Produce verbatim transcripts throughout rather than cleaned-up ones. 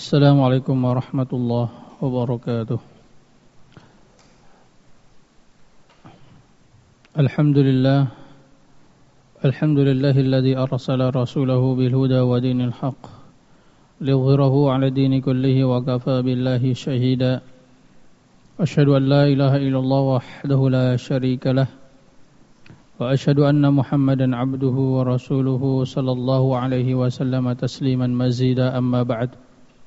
Assalamualaikum warahmatullahi wabarakatuh. Alhamdulillah Alhamdulillahilladzi arsala rasulahu bil huda wa dinil haqq liyudhhirahu 'ala dini kullihi wa kafa billahi shahida. Asyhadu an la ilaha illallah wahdahu la syarika lah wa asyhadu anna Muhammadan 'abduhu wa rasuluhu sallallahu alaihi wasallam tasliman mazida, amma ba'd.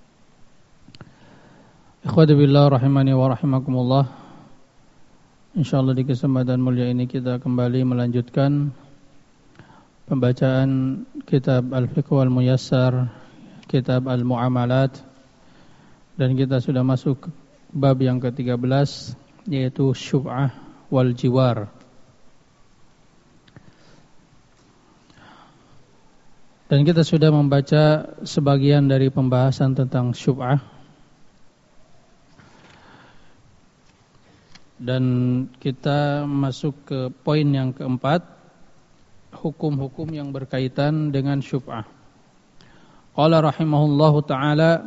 Ikhwati billah rahimani wa rahimakumullah. Insyaallah di kesempatan mulia ini kita kembali melanjutkan pembacaan kitab Al-Fiqh wal Muyassar, kitab Al-Muamalat, dan kita sudah masuk bab yang ke tiga belas, yaitu syub'ah wal jiwar. Dan kita sudah membaca sebagian dari pembahasan tentang syub'ah. Dan kita masuk ke poin yang keempat, hukum-hukum yang berkaitan dengan syub'ah. Qala rahimahullahu ta'ala,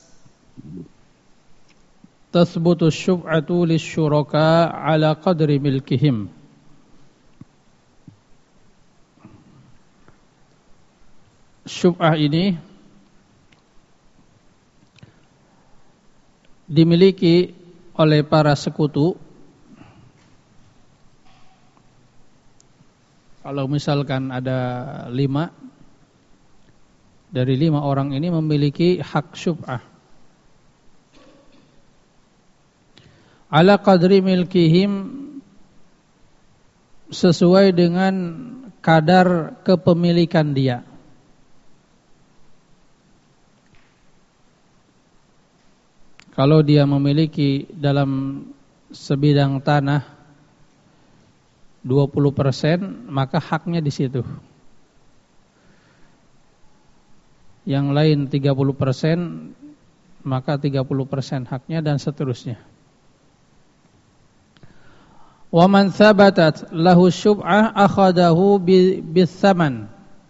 tathbutu syub'atu lisyuraka ala qadri milkihim. Syub'ah ini dimiliki oleh para sekutu. Kalau misalkan ada lima, dari lima orang ini memiliki hak syub'ah. Ala qadri milkihim, sesuai dengan kadar kepemilikan dia. Kalau dia memiliki dalam sebidang tanah dua puluh persen, maka haknya di situ. Yang lain tiga puluh persen, maka tiga puluh persen haknya, dan seterusnya. Wa man thabatat lahu syub'ah akhadahu bis-saman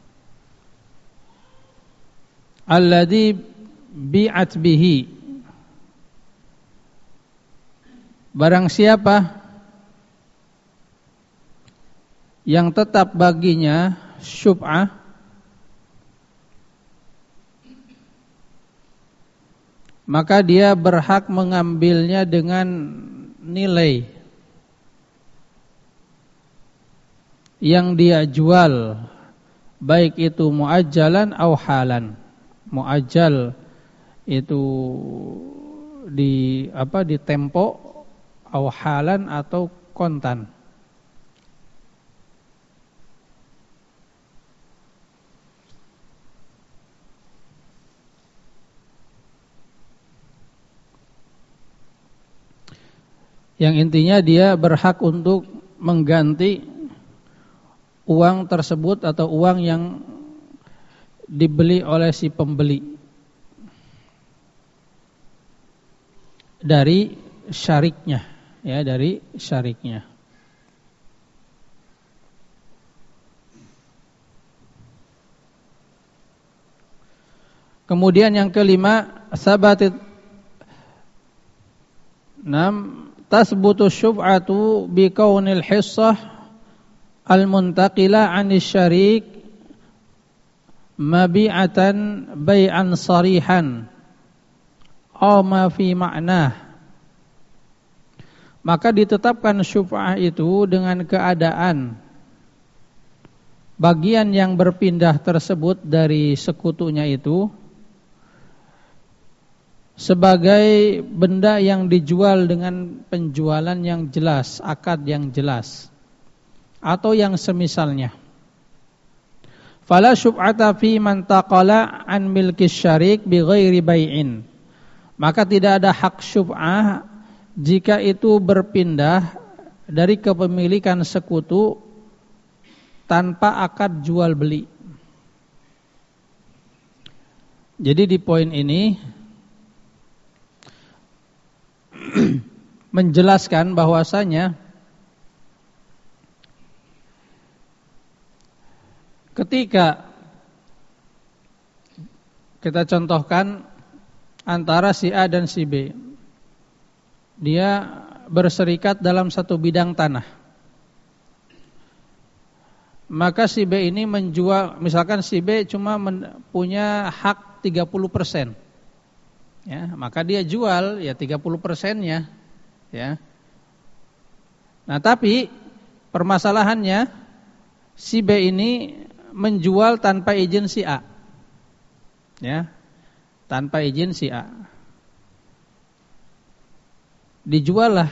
alladhi bi'at bihi. Barang siapa yang tetap baginya syub'ah, maka dia berhak mengambilnya dengan nilai yang dia jual, baik itu muajjalan atau halan. Muajjal itu di apa di tempo, atau halan atau kontan. Yang intinya dia berhak untuk mengganti uang tersebut atau uang yang dibeli oleh si pembeli dari syariknya, ya, dari syariknya. Kemudian yang kelima, sabatit enam tasbutu syub'atu bi kaunil hissah al-muntaqila 'anis syarik mabi'atan bai'an sarihan aw ma fi ma'nah. Maka ditetapkan syub'ah itu dengan keadaan bagian yang berpindah tersebut dari sekutunya itu sebagai benda yang dijual dengan penjualan yang jelas, akad yang jelas, atau yang semisalnya. Fala syub'ata fi man taqala an milki syarik bi ghairi bai'in. Maka tidak ada hak syub'ah jika itu berpindah dari kepemilikan sekutu tanpa akad jual beli. Jadi di poin ini menjelaskan bahwasanya ketika kita contohkan antara si A dan si B. Dia berserikat dalam satu bidang tanah. Maka si B ini menjual, misalkan si B cuma men, punya hak tiga puluh persen. Ya, maka dia jual ya tiga puluh persennya, ya. Nah, tapi permasalahannya si B ini menjual tanpa izin si A. Ya. Tanpa izin si A. Dijual lah.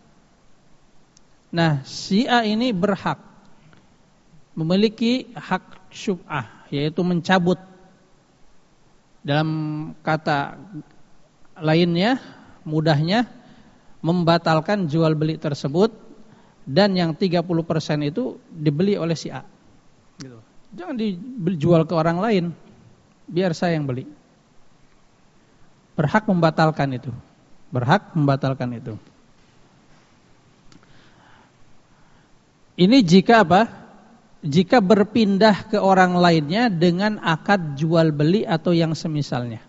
Nah, si A ini berhak memiliki hak syub'ah, yaitu mencabut. Dalam kata lainnya, mudahnya membatalkan jual beli tersebut, dan yang tiga puluh persen itu dibeli oleh si A. Gitu. Jangan dijual ke orang lain, biar saya yang beli. Berhak membatalkan itu. Berhak membatalkan itu. Ini jika apa? Jika berpindah ke orang lainnya dengan akad jual beli atau yang semisalnya.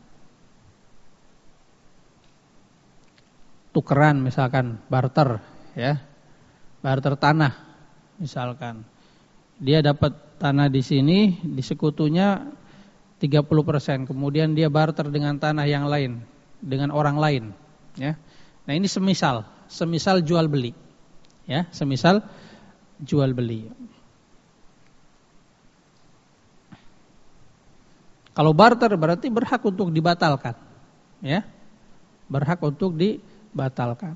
Tukeran misalkan, barter, ya. Barter tanah misalkan. Dia dapat tanah di sini, di sekutunya tiga puluh persen, kemudian dia barter dengan tanah yang lain, dengan orang lain, ya. Nah, ini semisal, semisal jual beli. Ya, semisal jual beli. Kalau barter berarti berhak untuk dibatalkan, ya. Berhak untuk dibatalkan.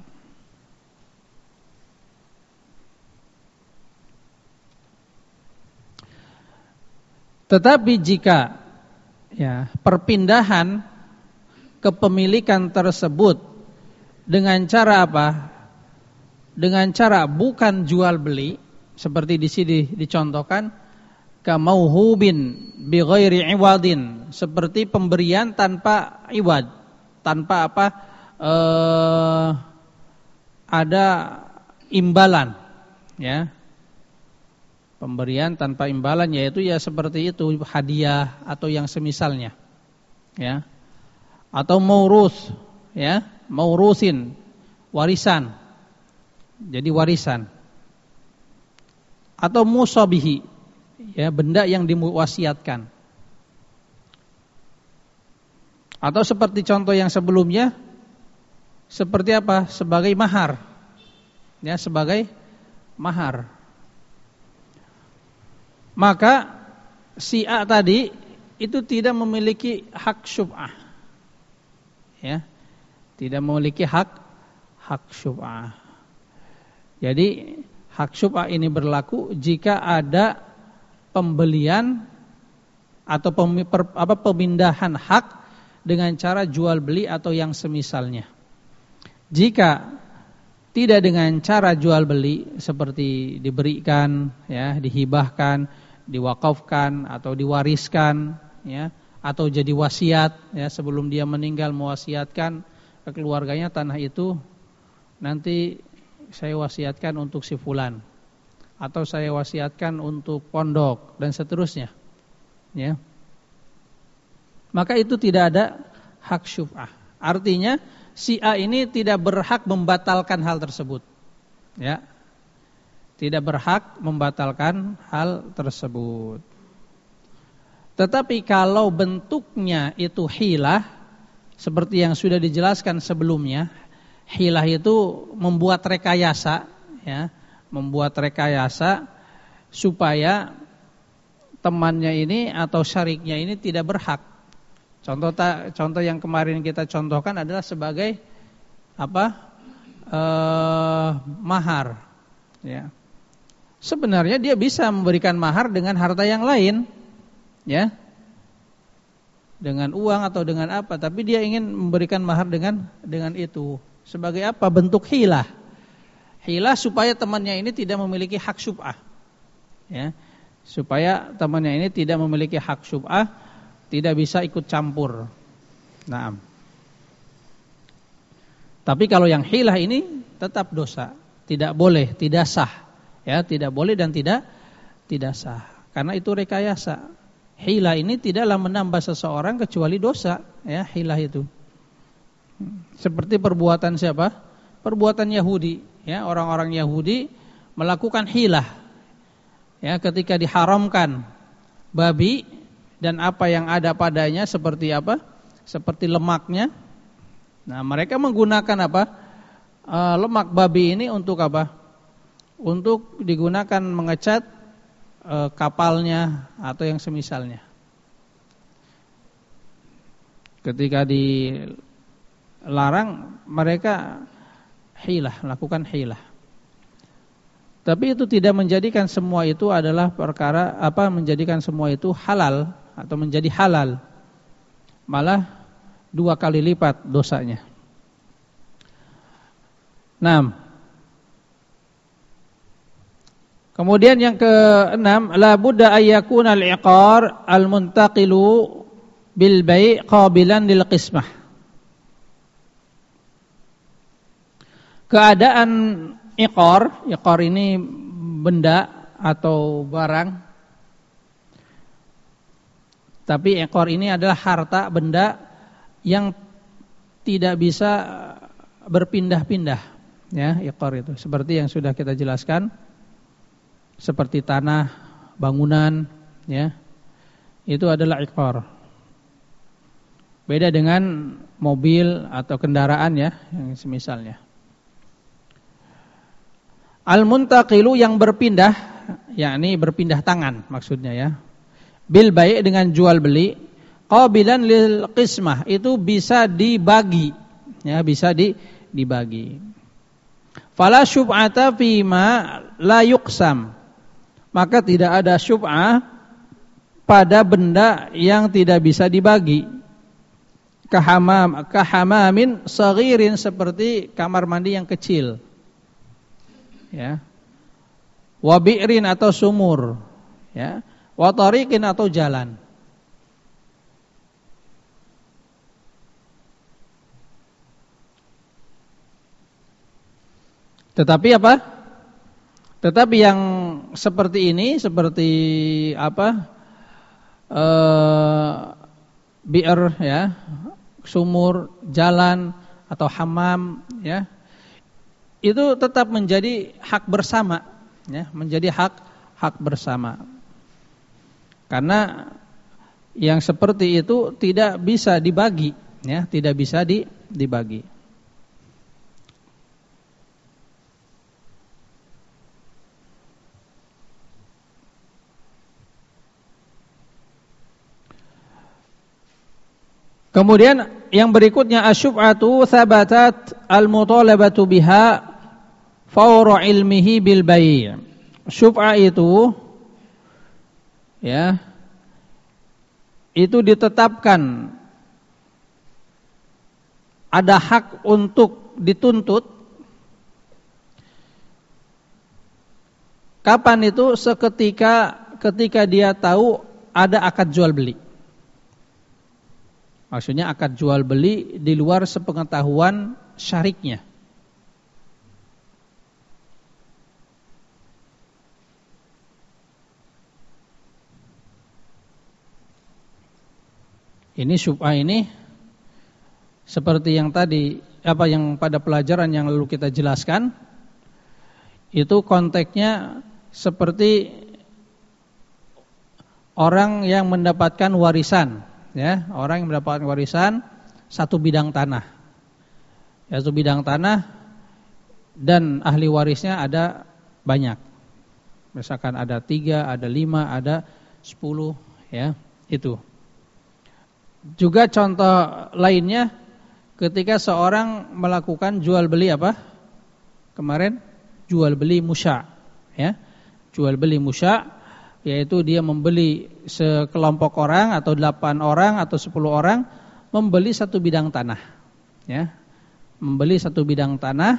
Tetapi jika ya, perpindahan kepemilikan tersebut dengan cara apa? Dengan cara bukan jual beli, seperti di sini dicontohkan, kamauhubin bi ghairi iwadin, seperti pemberian tanpa iwad, tanpa apa? Eh, ada imbalan, ya. Pemberian tanpa imbalan, yaitu ya seperti itu, hadiah atau yang semisalnya, ya. Atau maurus, ya, maurusin, warisan. Jadi warisan. Atau musabihi, ya, benda yang diwasiatkan. Atau seperti contoh yang sebelumnya, seperti apa? Sebagai mahar. Ya, sebagai mahar. Maka si A tadi itu tidak memiliki hak syub'ah, ya, tidak memiliki hak hak syub'ah. Jadi hak syub'ah ini berlaku jika ada pembelian atau pem, per, apa, pemindahan hak dengan cara jual beli atau yang semisalnya. Jika tidak dengan cara jual beli, seperti diberikan, ya, dihibahkan, diwakafkan atau diwariskan, ya, atau jadi wasiat, ya, sebelum dia meninggal mewasiatkan ke keluarganya, tanah itu nanti saya wasiatkan untuk si fulan, atau saya wasiatkan untuk pondok, dan seterusnya, ya. Maka itu tidak ada hak syub'ah. Artinya si A ini tidak berhak membatalkan hal tersebut, ya. Tidak berhak membatalkan hal tersebut. Tetapi kalau bentuknya itu hilah, seperti yang sudah dijelaskan sebelumnya, hilah itu membuat rekayasa, ya, membuat rekayasa supaya temannya ini atau syariknya ini tidak berhak. Contoh contoh yang kemarin kita contohkan adalah sebagai apa? Eh, mahar, ya. Sebenarnya dia bisa memberikan mahar dengan harta yang lain, ya, dengan uang atau dengan apa, tapi dia ingin memberikan mahar dengan dengan itu. Sebagai apa? Bentuk hilah. Hilah supaya temannya ini tidak memiliki hak syub'ah, ya, supaya temannya ini tidak memiliki hak syub'ah, tidak bisa ikut campur. Naam. Tapi kalau yang hilah ini tetap dosa, tidak boleh, tidak sah. Ya, tidak boleh dan tidak tidak sah. Karena itu rekayasa. Hilah ini tidaklah menambah seseorang kecuali dosa, ya, hilah itu. Seperti perbuatan siapa? Perbuatan Yahudi, ya, orang-orang Yahudi melakukan hilah. Ya, ketika diharamkan babi dan apa yang ada padanya seperti apa? Seperti lemaknya. Nah, mereka menggunakan apa? E, lemak babi ini untuk apa? Untuk digunakan mengecat e, kapalnya atau yang semisalnya. Ketika dilarang, mereka hilah, lakukan hilah. Tapi itu tidak menjadikan semua itu adalah perkara apa? Menjadikan semua itu halal atau menjadi halal. Malah dua kali lipat dosanya. Nah, kemudian yang keenam, la budda ayyakuna al-iqar al-muntaqilu bil bai' qabilan lil qismah. Keadaan iqar, iqar ini benda atau barang. Tapi iqar ini adalah harta benda yang tidak bisa berpindah-pindah, ya, iqar itu. Seperti yang sudah kita jelaskan, seperti tanah, bangunan, ya. Itu adalah iqar. Beda dengan mobil atau kendaraan, ya, yang semisalnya. Al-muntaqilu yang berpindah, yakni berpindah tangan maksudnya, ya. Bil bai' dengan jual beli, qabilan lil qismah, itu bisa dibagi, ya, bisa di, dibagi. Fala syub'ata fima la yuqsam, maka tidak ada syub'ah pada benda yang tidak bisa dibagi. Kahamam, kahamamin saghirin, seperti kamar mandi yang kecil, ya, wa bi'rin atau sumur, ya, wa tariqin atau jalan. Tetapi apa? Tetapi yang seperti ini, seperti apa? Eh, bi'r, ya, sumur, jalan atau hammam, ya, itu tetap menjadi hak bersama, ya, menjadi hak hak bersama. Karena yang seperti itu tidak bisa dibagi, ya, tidak bisa di, dibagi. Kemudian yang berikutnya asyub'atu thabatat al-mutalabatu biha fawra ilmihi bil bai'. Syub'ah itu, ya, itu ditetapkan ada hak untuk dituntut. Kapan itu? Seketika ketika dia tahu ada akad jual beli. Maksudnya akad jual beli di luar sepengetahuan syariknya. Ini syubhah ini seperti yang tadi, apa yang pada pelajaran yang lalu kita jelaskan, itu konteksnya seperti orang yang mendapatkan warisan. Ya, orang yang mendapatkan warisan satu bidang tanah, ya, satu bidang tanah, dan ahli warisnya ada banyak. Misalkan ada tiga, ada lima, ada sepuluh, ya, itu. Juga contoh lainnya, ketika seorang melakukan jual beli apa? Kemarin jual beli musya', ya, jual beli musya'. Yaitu dia membeli sekelompok orang atau delapan orang atau sepuluh orang membeli satu bidang tanah, ya, membeli satu bidang tanah.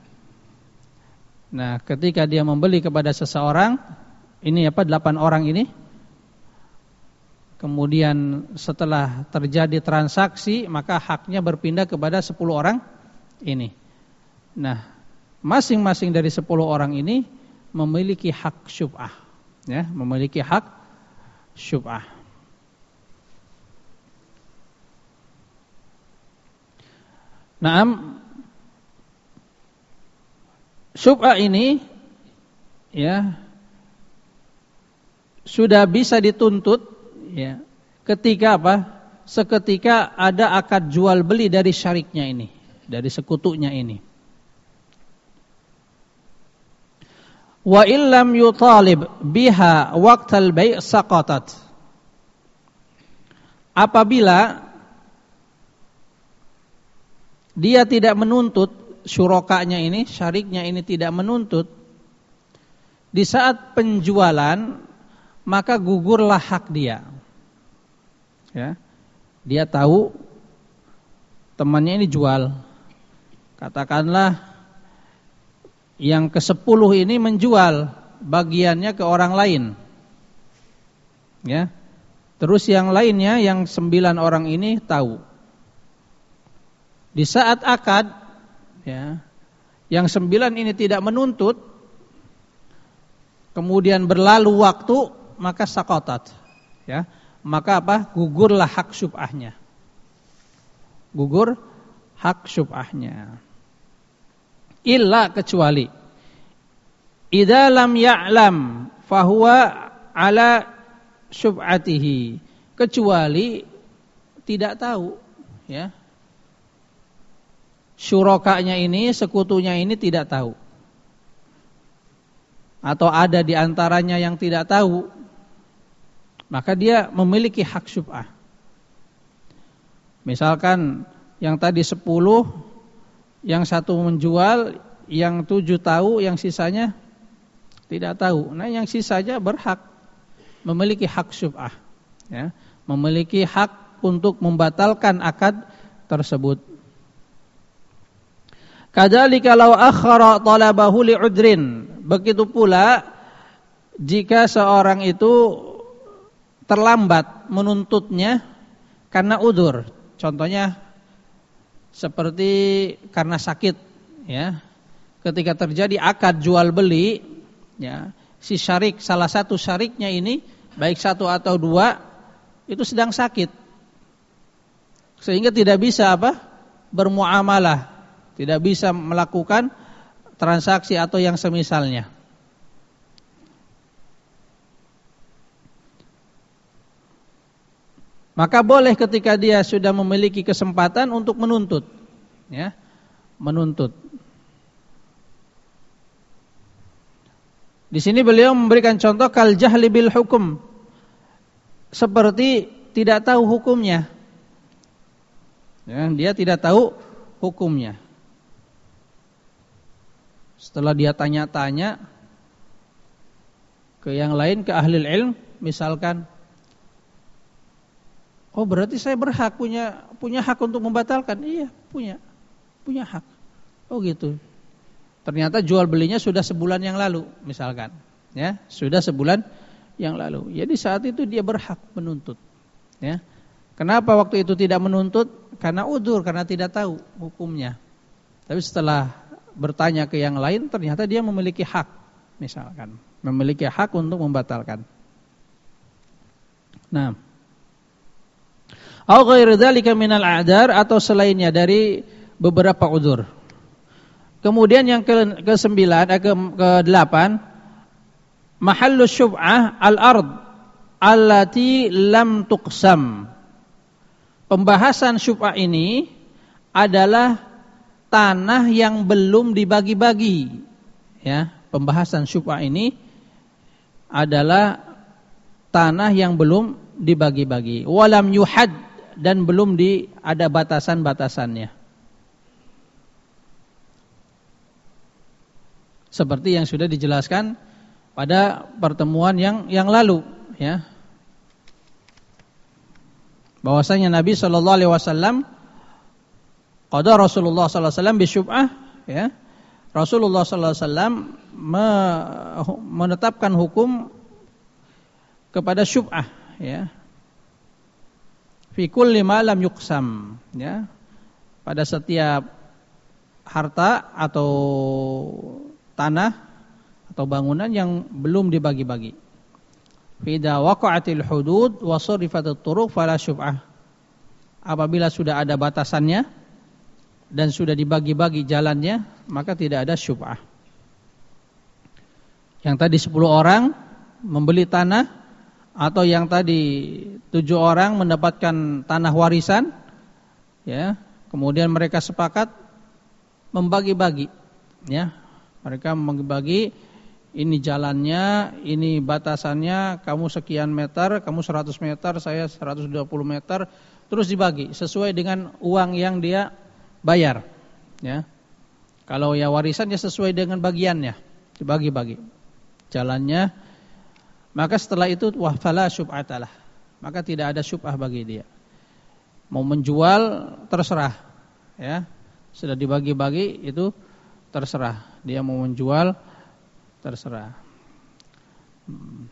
Nah, ketika dia membeli kepada seseorang, ini apa, delapan orang ini, kemudian setelah terjadi transaksi, maka haknya berpindah kepada sepuluh orang ini. Nah, masing-masing dari sepuluh orang ini memiliki hak syub'ah, ya, memiliki hak syub'ah. Naam, syubhah ini ya sudah bisa dituntut ya ketika apa? Seketika ada akad jual beli dari syariknya ini, dari sekutunya ini. Wa illam yutalib biha waqtal bai' saqatat. Apabila dia tidak menuntut, syurakanya ini, syariknya ini tidak menuntut di saat penjualan, maka gugurlah hak dia. Ya. Dia tahu temannya ini jual. Katakanlah yang kesepuluh ini menjual bagiannya ke orang lain. Ya. Terus yang lainnya, yang sembilan orang ini tahu. Di saat akad, ya, yang sembilan ini tidak menuntut, kemudian berlalu waktu, maka sakotat. Ya. Maka apa? Gugurlah hak syubhahnya. Gugur hak syubhahnya. Illa kecuali idza lam ya'lam fahuwa ala syubhatihi. Kecuali tidak tahu, ya. Syurakanya ini, sekutunya ini tidak tahu. Atau ada di antaranya yang tidak tahu, maka dia memiliki hak syubhah. Misalkan yang tadi sepuluh, yang satu menjual, yang tujuh tahu, yang sisanya tidak tahu. Nah, yang sisanya berhak memiliki hak syubhah, ya, memiliki hak untuk membatalkan akad tersebut. Kadzalika law akhara talabahu li'udrin. Begitu pula jika seorang itu terlambat menuntutnya karena udzur. Contohnya seperti karena sakit, ya. Ketika terjadi akad jual beli, ya, si syarik, salah satu syariknya ini, baik satu atau dua, itu sedang sakit, sehingga tidak bisa apa? Bermuamalah, tidak bisa melakukan transaksi atau yang semisalnya. Maka boleh ketika dia sudah memiliki kesempatan untuk menuntut, ya, menuntut. Di sini beliau memberikan contoh kal jahli bil hukum, seperti tidak tahu hukumnya, ya, dia tidak tahu hukumnya. Setelah dia tanya-tanya ke yang lain, ke ahli ilm, misalkan, oh berarti saya berhak, punya punya hak untuk membatalkan? Iya, punya, punya hak. Oh gitu. Ternyata jual belinya sudah sebulan yang lalu, misalkan, ya, sudah sebulan yang lalu. Jadi saat itu dia berhak menuntut, ya. Kenapa waktu itu tidak menuntut? Karena udzur, karena tidak tahu hukumnya. Tapi setelah bertanya ke yang lain, ternyata dia memiliki hak, misalkan, memiliki hak untuk membatalkan. Nah, au ghairu dzalika minal a'dzar, atau selainnya dari beberapa udzur. Kemudian yang ke kesembilan, eh, ke kedelapan, mahallu syub'ah al-ard allati lam tuqsam. Pembahasan syub'ah ini adalah tanah yang belum dibagi-bagi. Ya, pembahasan syub'ah ini adalah tanah yang belum dibagi-bagi. Walam yuhad, dan belum di ada batasan-batasannya. Seperti yang sudah dijelaskan pada pertemuan yang yang lalu, ya. Bahwasanya Nabi sallallahu alaihi wasallam, qada Rasulullah sallallahu alaihi wasallam bisyub'ah, ya. Rasulullah sallallahu alaihi wasallam menetapkan hukum kepada syub'ah, ya. Fi kulli ma lam yuqsam, ya. Pada setiap harta atau tanah atau bangunan yang belum dibagi-bagi. Fida waqa'atil hudud wa surifatit turuq fala syub'ah. Apabila sudah ada batasannya, dan sudah dibagi-bagi jalannya, maka tidak ada syubhah. Yang tadi sepuluh orang membeli tanah, atau yang tadi tujuh orang mendapatkan tanah warisan, ya, kemudian mereka sepakat membagi-bagi, ya, mereka membagi, ini jalannya, ini batasannya, kamu sekian meter, kamu seratus meter, saya seratus dua puluh meter, terus dibagi sesuai dengan uang yang dia bayar, ya. Kalau ya warisan ya sesuai dengan bagiannya, dibagi-bagi jalannya. Maka setelah itu wah fala syubhatalah, maka tidak ada syubhah bagi dia. Mau menjual terserah, ya. Sudah dibagi-bagi itu terserah. Dia mau menjual terserah. Hmm.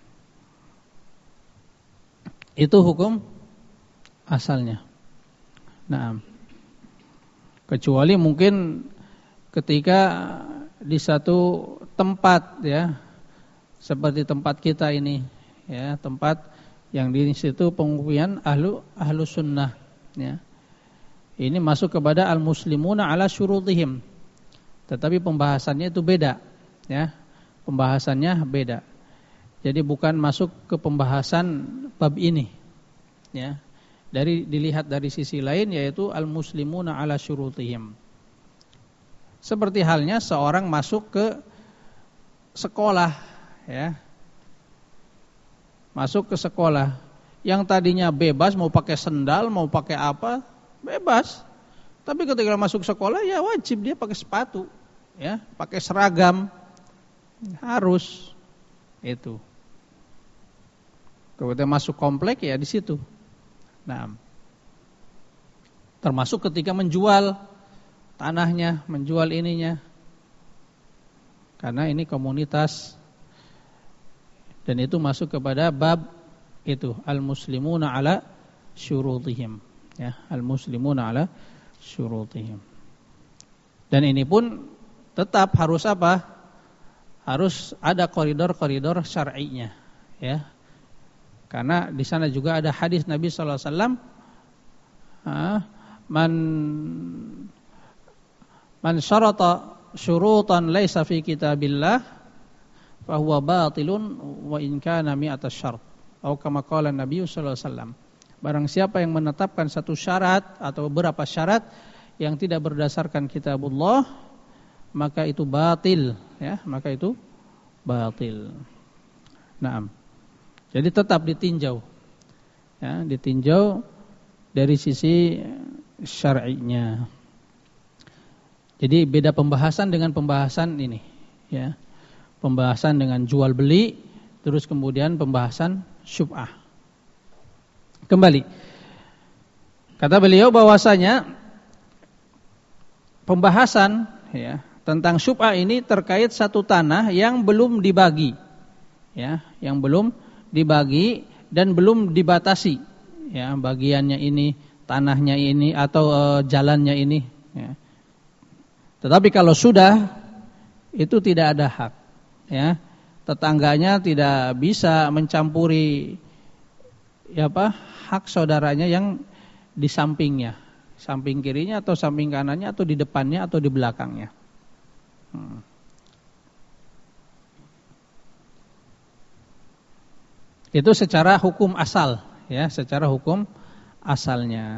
Itu hukum asalnya. Nah, kecuali mungkin ketika di satu tempat, ya, seperti tempat kita ini, ya, tempat yang di situ pengukuhan ahlu ahlu sunnah, ya. Ini masuk kepada al-muslimuna ala syurutihim. Tetapi pembahasannya itu beda, ya. Pembahasannya beda. Jadi bukan masuk ke pembahasan bab ini, ya. Dari dilihat dari sisi lain, yaitu al-muslimuna ala syurutihim. Seperti halnya seorang masuk ke sekolah, ya. Masuk ke sekolah yang tadinya bebas, mau pakai sendal, mau pakai apa, bebas. Tapi ketika masuk sekolah ya wajib dia pakai sepatu, ya, pakai seragam, harus itu. Kemudian masuk komplek ya di situ. Nah, termasuk ketika menjual tanahnya, menjual ininya, karena ini komunitas, dan itu masuk kepada bab itu al-muslimuna ala syurutihim, ya, al-muslimuna ala syurutihim. Dan ini pun tetap harus apa? Harus ada koridor-koridor syar'inya, ya. Karena di sana juga ada hadis Nabi sallallahu alaihi wasallam, man man syarata syurutan laisa fi kitabillah fa huwa batilun wa in kana mi'ata syart. Atau kama qala Nabi sallallahu alaihi wasallam. Barang siapa yang menetapkan satu syarat atau beberapa syarat yang tidak berdasarkan kitabullah, maka itu batil, ya, maka itu batil. Naam. Jadi tetap ditinjau, ya, ditinjau dari sisi syar'inya. Jadi beda pembahasan dengan pembahasan ini, ya. Pembahasan dengan jual beli, terus kemudian pembahasan syubhah. Kembali, kata beliau bahwasanya pembahasan, ya, tentang syubhah ini terkait satu tanah yang belum dibagi, ya, yang belum dibagi dan belum dibatasi, ya, bagiannya ini, tanahnya ini, atau e, jalannya ini, ya. Tetapi kalau sudah, itu tidak ada hak, ya, tetangganya tidak bisa mencampuri, ya, apa, hak saudaranya yang di sampingnya, samping kirinya atau samping kanannya atau di depannya atau di belakangnya. Hmm. Itu secara hukum asal, ya, secara hukum asalnya.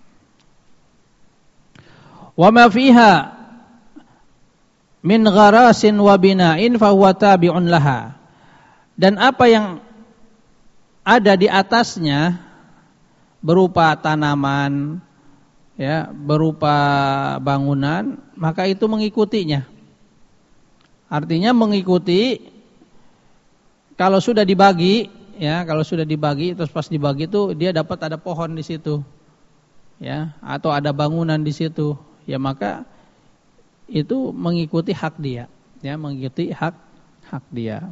Wa ma fiha min gharasin wa bina'in fa huwa tabi'un laha. Dan apa yang ada di atasnya berupa tanaman, ya, berupa bangunan, maka itu mengikutinya. Artinya mengikuti kalau sudah dibagi, ya, kalau sudah dibagi, terus pas dibagi itu dia dapat ada pohon di situ, ya, atau ada bangunan di situ, ya, maka itu mengikuti hak dia, ya, mengikuti hak hak dia.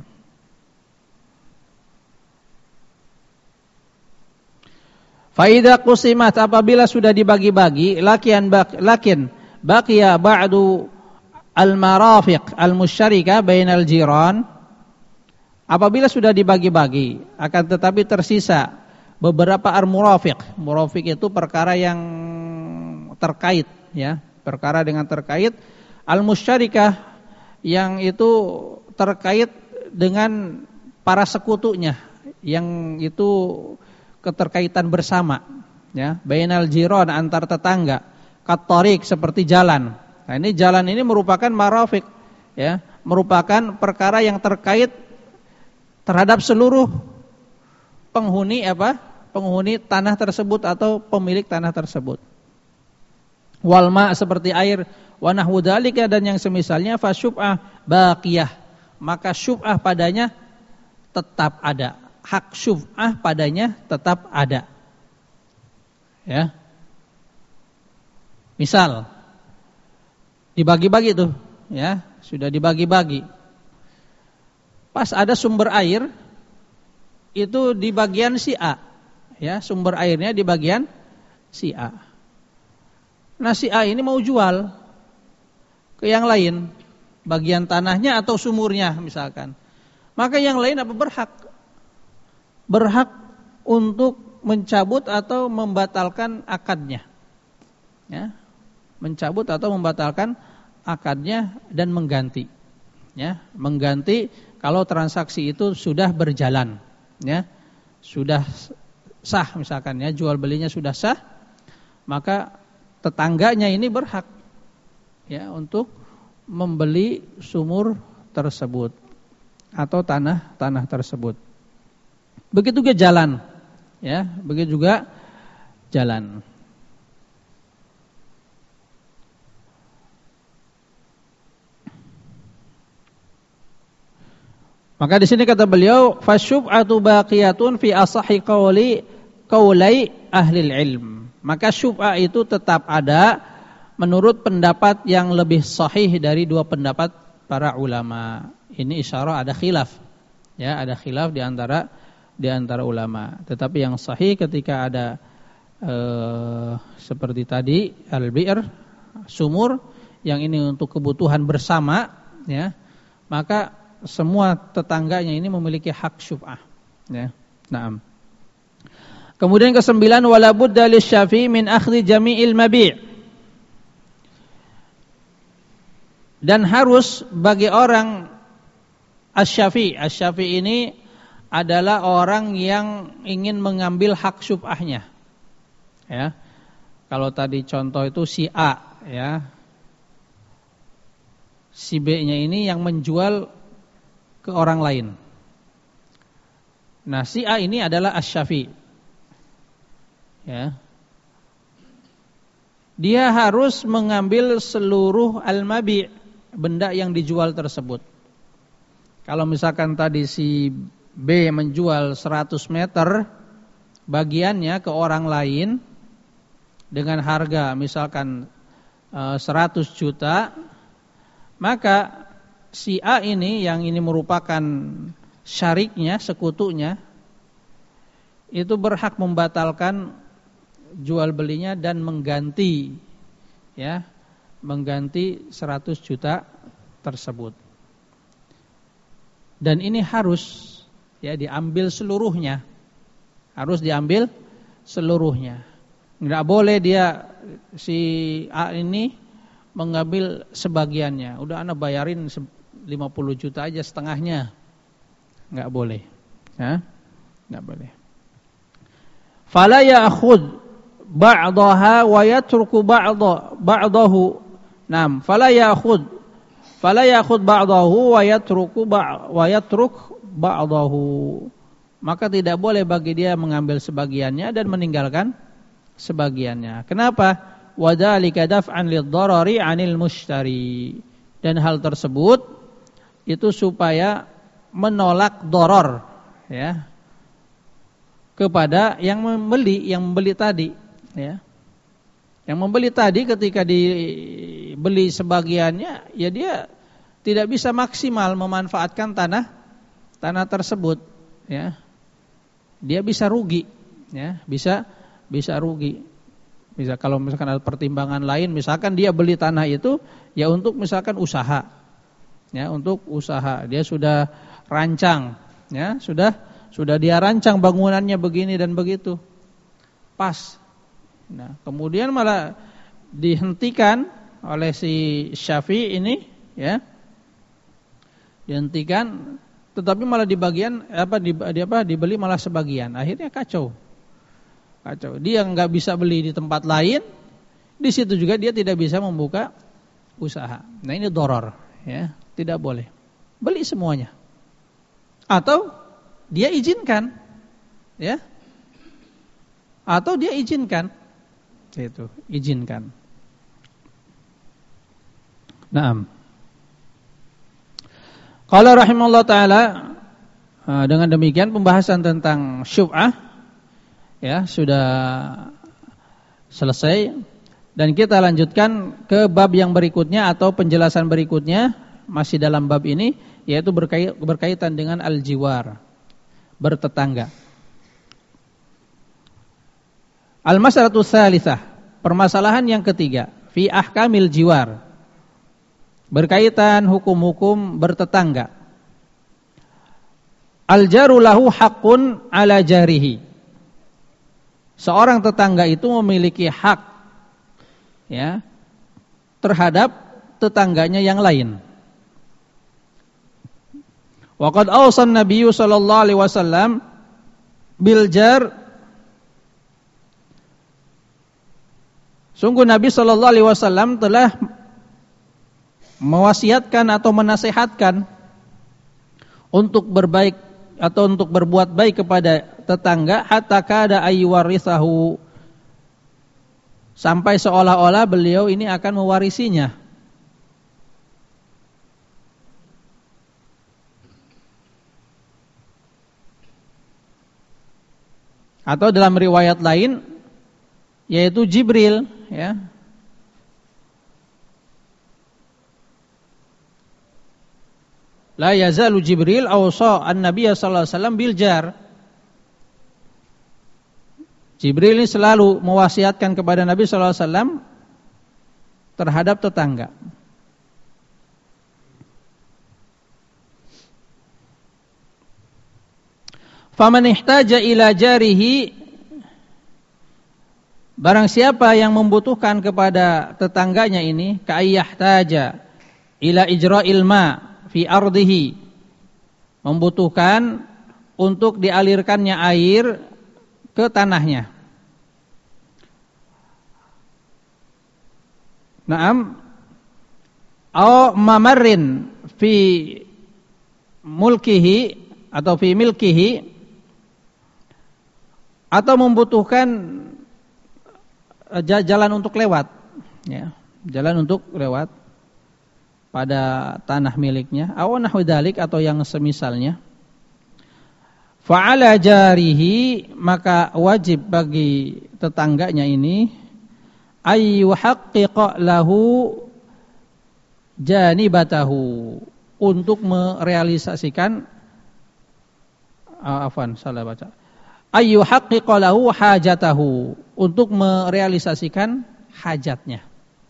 Faidah qusimat, apabila sudah dibagi-bagi, lakin bak, lakin baqiya ba'du al-marafiq al-musyarika bainal jiran. Apabila sudah dibagi-bagi, akan tetapi tersisa beberapa al-murafiq. Murafiq itu perkara yang terkait, ya, perkara dengan terkait al-musyarikah yang itu terkait dengan para sekutunya, yang itu keterkaitan bersama, ya, bainal jiran, antar tetangga, kat-thariq, seperti jalan. Nah, ini jalan ini merupakan marafiq, ya, merupakan perkara yang terkait terhadap seluruh penghuni apa? penghuni tanah tersebut atau pemilik tanah tersebut. Wal ma, seperti air, wa nahwu dzalika, dan yang semisalnya, fa syub'ah baqiyah, maka syub'ah padanya tetap ada. Hak syub'ah padanya tetap ada. Ya. Misal dibagi-bagi tuh, ya, sudah dibagi-bagi. Pas ada sumber air itu di bagian si A, ya, sumber airnya di bagian si A. Nah, si A ini mau jual ke yang lain, bagian tanahnya atau sumurnya misalkan. Maka yang lain apa berhak? Berhak untuk mencabut atau membatalkan akadnya. Ya, mencabut atau membatalkan akadnya dan mengganti. Ya, mengganti kalau transaksi itu sudah berjalan, ya. Sudah sah misalkan, ya, jual belinya sudah sah, maka tetangganya ini berhak, ya, untuk membeli sumur tersebut atau tanah-tanah tersebut. Begitu juga jalan, ya, begitu juga jalan. Maka di sini kata beliau, fasyub'atu baqiyatun fi asahhi qawli qaulai ahli ilm. Maka syub'ah itu tetap ada menurut pendapat yang lebih sahih dari dua pendapat para ulama. Ini isyarah ada khilaf, ya, ada khilaf di antara di antara ulama. Tetapi yang sahih ketika ada eh, seperti tadi al-bi'r, sumur, yang ini untuk kebutuhan bersama, ya, maka semua tetangganya ini memiliki hak syub'ah, ya. Naam. Kemudian kesembilan, wala budda lisyafi' min akhdhi jami'il mabi'. Dan harus bagi orang asy-syafi', asy-syafi' ini adalah orang yang ingin mengambil hak syub'ahnya. Ya. Kalau tadi contoh itu si A, ya. Si B-nya ini yang menjual ke orang lain. Nah, si A ini adalah asy-syafi'. Ya. Dia harus mengambil seluruh al-mabi', benda yang dijual tersebut. Kalau misalkan tadi si B menjual seratus meter bagiannya ke orang lain dengan harga misalkan seratus juta, maka si A ini yang ini merupakan syariknya, sekutunya, itu berhak membatalkan jual belinya dan mengganti, ya, mengganti seratus juta tersebut. Dan ini harus, ya, diambil seluruhnya. Harus diambil seluruhnya. Enggak boleh dia si A ini mengambil sebagiannya. Udah ana bayarin lima puluh juta aja setengahnya. Enggak boleh. Ya? Enggak boleh. Fala ya'khudh ba'daha wa yatruku ba'da ba'dahu. Naam, fala ya'khudh fala ya'khudh ba'dahu wa yatruku wa yatruk ba'dahu. Maka tidak boleh bagi dia mengambil sebagiannya dan meninggalkan sebagiannya. Kenapa? Wa dzalika daf'an lidh-dharari 'anil mushtari. Dan hal tersebut itu supaya menolak doror, ya, kepada yang membeli, yang membeli tadi, ya. Yang membeli tadi ketika dibeli sebagiannya, ya dia tidak bisa maksimal memanfaatkan tanah tanah tersebut, ya. Dia bisa rugi, ya, bisa bisa rugi. Bisa kalau misalkan ada pertimbangan lain, misalkan dia beli tanah itu ya untuk misalkan usaha. Ya, untuk usaha. Dia sudah rancang, ya, sudah sudah dia rancang bangunannya begini dan begitu. Pas. Nah, kemudian malah dihentikan, oleh si Syafi'i ini, ya, dihentikan, tetapi malah di bagian apa di, di apa dibeli malah sebagian. Akhirnya kacau. Kacau. Dia nggak bisa beli di tempat lain, di situ juga dia tidak bisa membuka usaha. Nah, ini doror, ya, tidak boleh. Beli semuanya. Atau dia izinkan, ya. Atau dia izinkan. Itu, izinkan. Naam. Qala rahimahullah taala, dengan demikian pembahasan tentang syubhah ya sudah selesai dan kita lanjutkan ke bab yang berikutnya atau penjelasan berikutnya masih dalam bab ini, yaitu berkait, berkaitan dengan al-jiwar, bertetangga. Al-mas'alatu tsalitsah, permasalahan yang ketiga, fi ahkamil jiwar, berkaitan hukum-hukum bertetangga. Al-jaru lahu haqqun ala jarihi. Seorang tetangga itu memiliki hak, ya, terhadap tetangganya yang lain. Wa qad awsan Nabiyyu sallallahu alaihi wasallam bil jar. Sungguh Nabi sallallahu alaihi wasallam telah mewasiatkan atau menasihatkan untuk berbaik atau untuk berbuat baik kepada tetangga, hatta kada ayyuwarithahu, sampai seolah-olah beliau ini akan mewarisinya. Atau dalam riwayat lain yaitu Jibril, ya, la yazalu Jibril awsa an-nabiy sallallahu alaihi wasallam bil jar. Jibril ini selalu mewasiatkan kepada Nabi sallallahu alaihi wasallam terhadap tetangga. Faman ihtaja ila jarihi, barang siapa yang membutuhkan kepada tetangganya ini, ka ayyahtaja ila ijra'il ma fi ardihi, membutuhkan untuk dialirkannya air ke tanahnya. Naam, au mamarrin fi mulkihi atau fi milkihi, atau membutuhkan jalan untuk lewat, ya, jalan untuk lewat pada tanah miliknya, aw nahwu dzalik, atau yang semisalnya. Fa'ala jarihi, maka wajib bagi tetangganya ini ayyu haqqiqa lahu janibatahu, untuk merealisasikan ah, afwan salah baca ayyu haqqiqa lahu hajatahu, untuk merealisasikan hajatnya.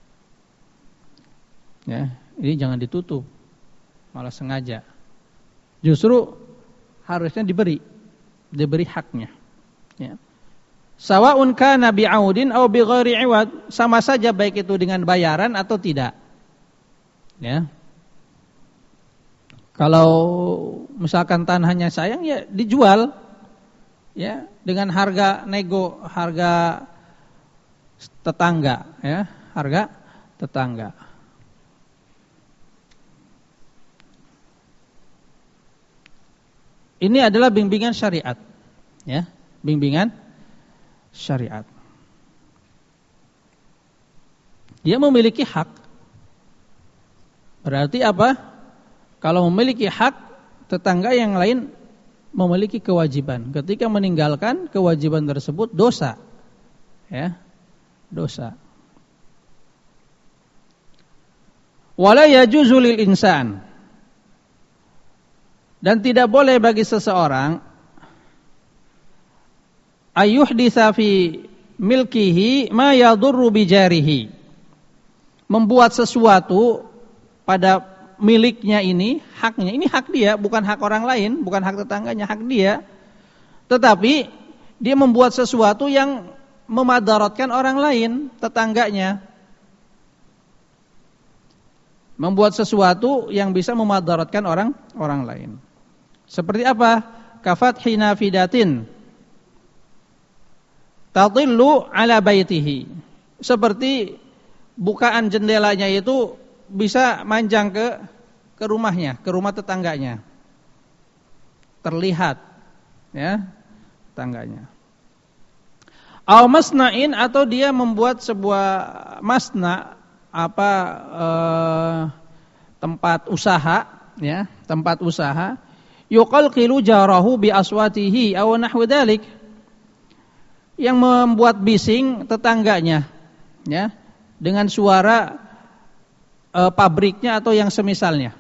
Ya, ini jangan ditutup, malah sengaja. Justru harusnya diberi, diberi haknya. Ya. Sawa'un kana bi'audin aw bighairi 'iwad, sama saja baik itu dengan bayaran atau tidak. Ya. Kalau misalkan tanahnya sayang, ya dijual, ya, dengan harga nego, harga tetangga, ya, harga tetangga. Ini adalah bimbingan syariat, ya, bimbingan syariat. Dia memiliki hak. Berarti apa? Kalau memiliki hak, tetangga yang lain memiliki kewajiban. Ketika meninggalkan kewajiban tersebut, dosa, ya, dosa. Wala yajuzu lil insan, dan tidak boleh bagi seseorang ayyuhditsa fi milkihi ma yadurru bijarihi, membuat sesuatu pada miliknya ini, haknya, ini hak dia, bukan hak orang lain, bukan hak tetangganya, hak dia. Tetapi dia membuat sesuatu yang memadaratkan orang lain, tetangganya. membuat sesuatu yang bisa memadaratkan orang orang lain. Seperti apa? Kafathi nafidatin tadillu ala baitihi. Seperti bukaan jendelanya itu bisa manjang ke ke rumahnya, ke rumah tetangganya. Terlihat ya, tetangganya. Aw masna'in, atau dia membuat sebuah masna, apa eh, tempat usaha ya, tempat usaha, yuqalqilu jarahu bi aswatihi aw nahwi dzalik, yang membuat bising tetangganya ya dengan suara e, pabriknya atau yang semisalnya.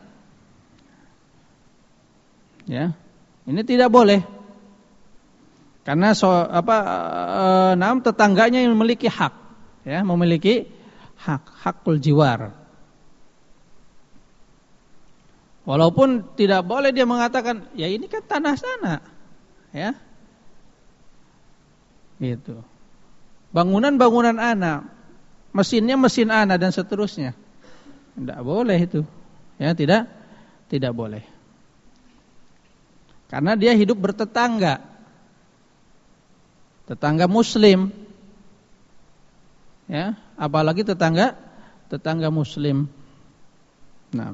Ya. Ini tidak boleh. Karena so, apa e, nam tetangganya yang memiliki hak, ya, memiliki hak, hakul jiwar. Walaupun tidak boleh dia mengatakan, ya ini kan tanah sana. Ya. Gitu. Bangunan-bangunan ana, mesinnya mesin ana dan seterusnya. Tidak boleh itu. Ya, tidak tidak boleh. Karena dia hidup bertetangga. Tetangga muslim. Ya, apalagi tetangga tetangga muslim. Nah.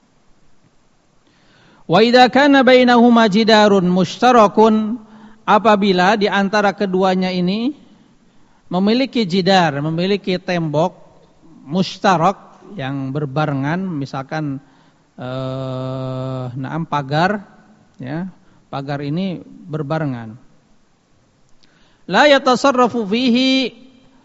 Wa idza kana bainahuma jidarun mushtarakun, apabila di antara keduanya ini memiliki jidar, memiliki tembok mustarak yang berbarengan, misalkan eh, naam pagar, ya, pagar ini berbarengan. La yatasarrafu fihi,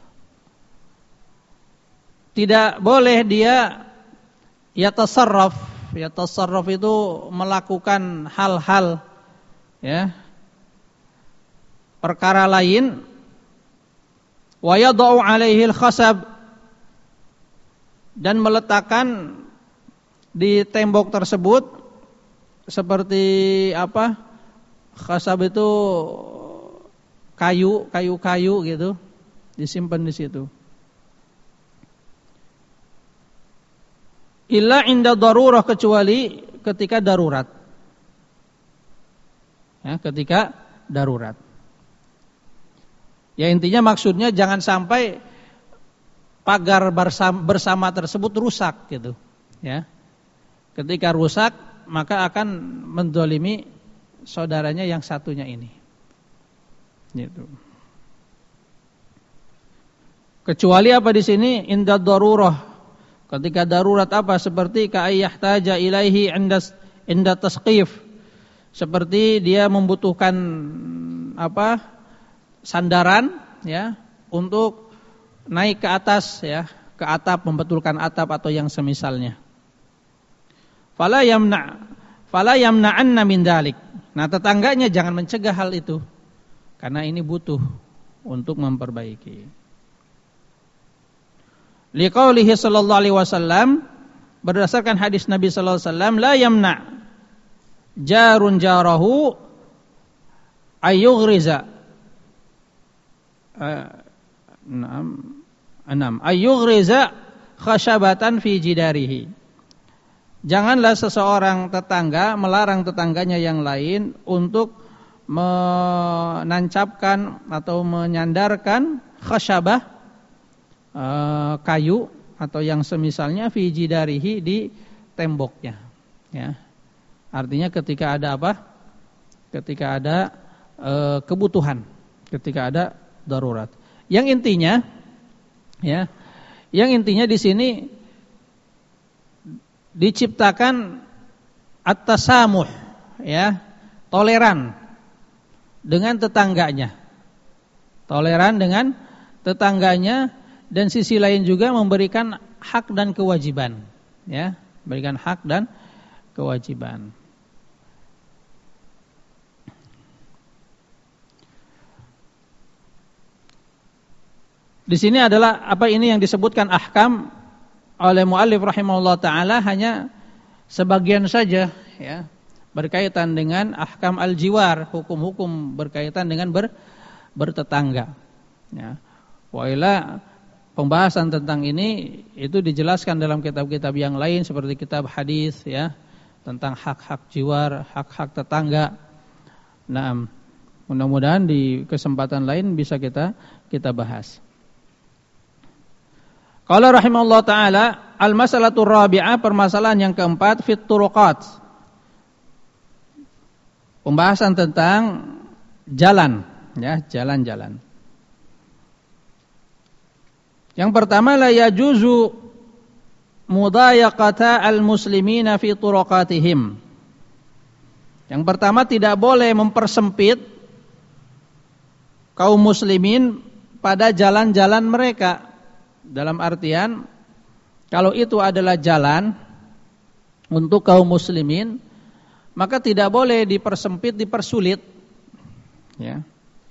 tidak boleh dia yatasarraf. Yatasarraf itu melakukan hal-hal, ya, perkara lain, wa yadau alaihi al-khasab, dan meletakkan di tembok tersebut seperti apa? Khasab itu kayu, kayu-kayu gitu, disimpan di situ. Illa inda darurah, kecuali ketika darurat. Ya, ketika darurat. Ya, intinya maksudnya jangan sampai pagar bersama, bersama tersebut rusak gitu, ya. Ketika rusak, maka akan menzalimi saudaranya yang satunya ini. Gitu. Kecuali apa di sini? Inda darurah. Ketika darurat apa? Seperti ka'ayyahtaja ilaihi inda inda tasqif. Seperti dia membutuhkan apa? Sandaran, ya, untuk naik ke atas, ya, ke atap, membetulkan atap atau yang semisalnya. Fala yamna fala yamna'anna min dzalik. Nah, tetangganya jangan mencegah hal itu, karena ini butuh untuk memperbaiki. Liqaulihi sallallahu alaihi wasallam, berdasarkan hadis Nabi sallallahu alaihi wasallam, la yamna jarun jarahu ayyughriza enam enam ayyughriza khashabatan fi jidarihi. Janganlah seseorang tetangga melarang tetangganya yang lain untuk menancapkan atau menyandarkan khashabah, kayu atau yang semisalnya, fi jidarihi, di temboknya, ya. Artinya ketika ada apa? Ketika ada e, kebutuhan, ketika ada darurat. Yang intinya, ya, yang intinya di sini diciptakan at-tasamuh, ya, toleran dengan tetangganya, toleran dengan tetangganya. Dan sisi lain juga memberikan hak dan kewajiban, ya, memberikan hak dan kewajiban. Di sini adalah apa ini yang disebutkan ahkam oleh muallif rahimahullah taala hanya sebagian saja, ya, berkaitan dengan ahkam al-jiwar, hukum-hukum berkaitan dengan ber, bertetangga, ya. Wa ila pembahasan tentang ini itu dijelaskan dalam kitab-kitab yang lain seperti kitab hadis ya, tentang hak-hak jiwar, hak-hak tetangga. Nah, mudah-mudahan di kesempatan lain bisa kita kita bahas. Qala rahimahullah taala, al-mas'alatu rabi'ah, permasalahan yang keempat, fit turuqat. Pembahasan tentang jalan ya, jalan-jalan. Yang pertama, la yajuzu mudayaqata al-muslimina fi turuqatihim. Yang pertama, tidak boleh mempersempit kaum muslimin pada jalan-jalan mereka. Dalam artian, kalau itu adalah jalan untuk kaum muslimin, maka tidak boleh dipersempit, dipersulit. Ya.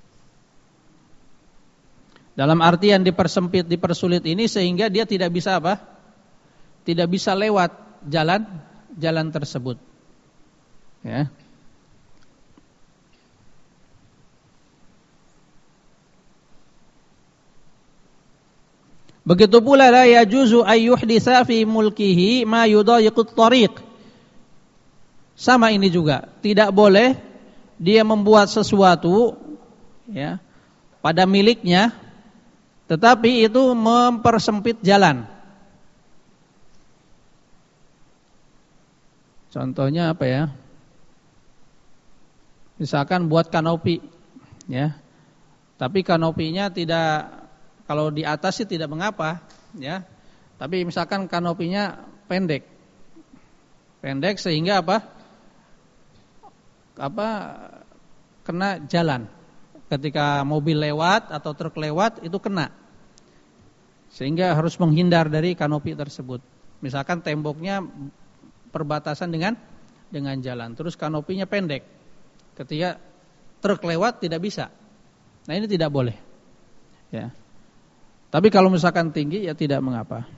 Dalam artian dipersempit, dipersulit ini sehingga dia tidak bisa apa? Tidak bisa lewat jalan jalan tersebut. Ya. Begitu pula la yajuzu ay yuhditsa fi mulkihi ma yudayiqut tariq. Sama ini juga, tidak boleh dia membuat sesuatu ya pada miliknya tetapi itu mempersempit jalan. Contohnya apa ya? Misalkan buat kanopi ya. Tapi kanopinya tidak, kalau di atas sih tidak mengapa ya. Tapi misalkan kanopinya pendek. Pendek sehingga apa? Apa kena jalan. Ketika mobil lewat atau truk lewat itu kena. Sehingga harus menghindar dari kanopi tersebut. Misalkan temboknya perbatasan dengan dengan jalan, terus kanopinya pendek. Ketika truk lewat tidak bisa. Nah, ini tidak boleh. Ya. Tapi kalau misalkan tinggi ya tidak mengapa.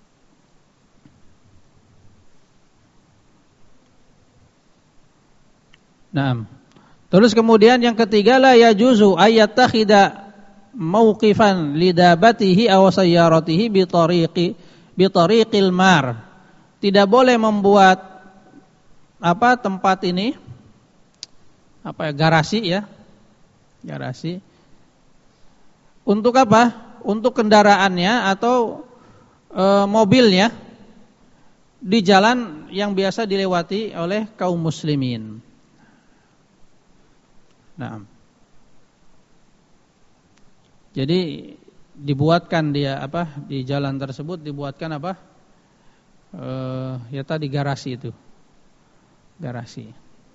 Naam. Terus kemudian yang ketiga, la yajuzu ayattakhida mauqifan lidabatihi aw sayyaratihi bi tariqi bi tariqil mar. Tidak boleh membuat apa tempat ini apa ya, garasi ya. Garasi. Untuk apa? Untuk kendaraannya atau e, mobilnya di jalan yang biasa dilewati oleh kaum muslimin. Nah, jadi dibuatkan dia apa di jalan tersebut dibuatkan apa? E, ya tadi garasi itu, garasi.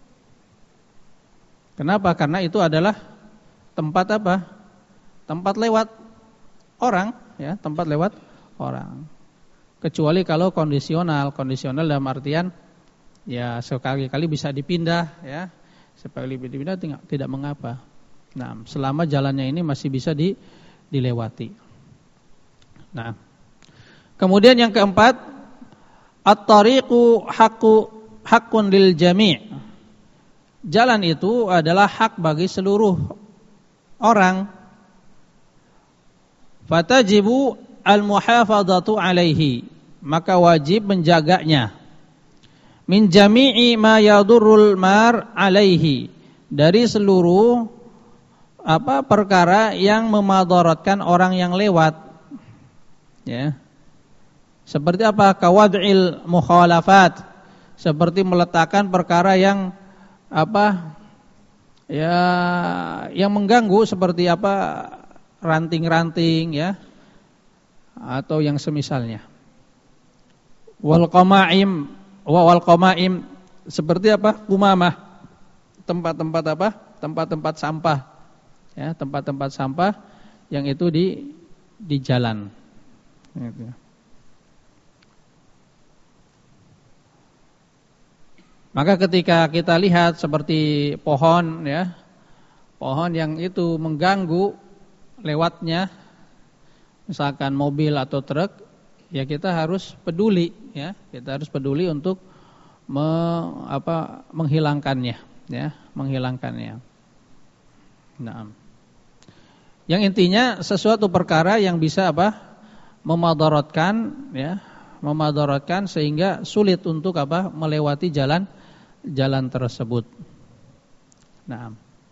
Kenapa? Karena itu adalah tempat apa? Tempat lewat orang, ya, tempat lewat orang. Kecuali kalau kondisional, kondisional dalam artian ya sekali-kali bisa dipindah, ya. Sekali dipindah tidak, tidak mengapa. Nah, selama jalannya ini masih bisa di, dilewati. Nah, kemudian yang keempat, at-tariqu haqqu haqqun lil jami'. Jalan itu adalah hak bagi seluruh orang. Fatajibu al-muhafadzatu alaihi, maka wajib menjaganya. Min jami'i ma yadurrul mar alaihi, dari seluruh apa perkara yang memadaratkan orang yang lewat. Ya. Seperti apa? Kawad'il mukhalafat, seperti meletakkan perkara yang apa? Ya, yang mengganggu seperti apa? Ranting-ranting ya. Atau yang semisalnya. Wal qama'im wal qamaim, seperti apa? Kumamah, tempat-tempat apa? Tempat-tempat sampah, ya, tempat-tempat sampah yang itu di di jalan. Gitu. Maka ketika kita lihat seperti pohon, ya, pohon yang itu mengganggu lewatnya, misalkan mobil atau truk, ya kita harus peduli, ya, kita harus peduli untuk me, apa, menghilangkannya, ya, menghilangkannya. Nah, yang intinya sesuatu perkara yang bisa apa, memadaratkan, ya, memadaratkan sehingga sulit untuk apa? Melewati jalan jalan tersebut. Nah,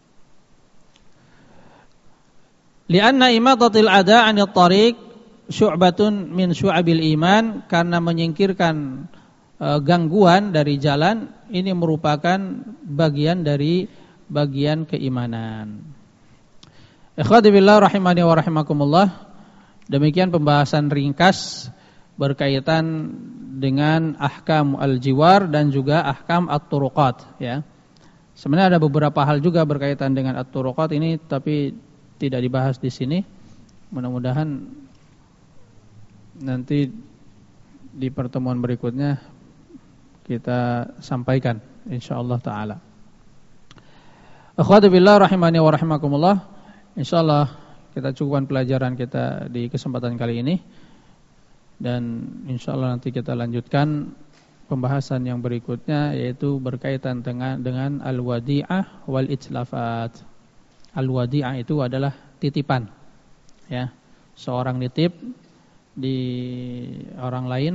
lianna imatatil ada 'anil tariq syu'batun min syu'abil iman, karena menyingkirkan e, gangguan dari jalan ini merupakan bagian dari bagian keimanan. Ikhwati billah rahimani wa rahimakumullah. Demikian pembahasan ringkas berkaitan dengan ahkam al-jiwar dan juga ahkam at-turuqat, ya. Sebenarnya ada beberapa hal juga berkaitan dengan at-turuqat ini, tapi tidak dibahas di sini. Mudah-mudahan nanti di pertemuan berikutnya kita sampaikan insyaallah taala. Akhwati billah rahimani wa rahimakumullah. Insyaallah kita cukupkan pelajaran kita di kesempatan kali ini, dan insyaallah nanti kita lanjutkan pembahasan yang berikutnya, yaitu berkaitan dengan dengan al-wadi'ah wal itlafat. Al-wadi'ah itu adalah titipan, ya. Seorang nitip di orang lain,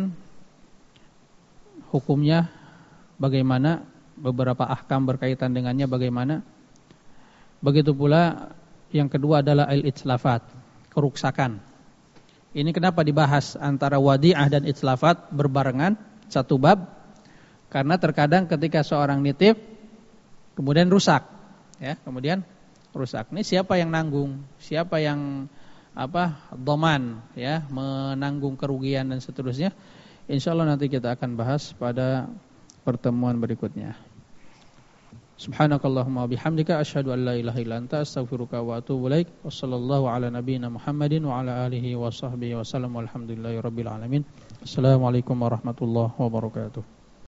hukumnya bagaimana, beberapa ahkam berkaitan dengannya bagaimana. Begitu pula yang kedua adalah al-itlafat, keruksakan. Ini kenapa dibahas antara wadi'ah dan itlafat berbarengan satu bab? Karena terkadang ketika seorang nitip kemudian rusak, ya, kemudian rusak. Ini siapa yang nanggung? Siapa yang apa? Dhaman, ya, menanggung kerugian dan seterusnya. Insyaallah nanti kita akan bahas pada pertemuan berikutnya. Subhanakallahumma bihamdika asyhadu an la ilaha illa anta astaghfiruka wa atubu ilaik. Wassallallahu ala nabiyyina Muhammadin wa ala alihi wa sahbihi wasallam walhamdulillahi rabbil alamin. Assalamualaikum warahmatullahi wabarakatuh.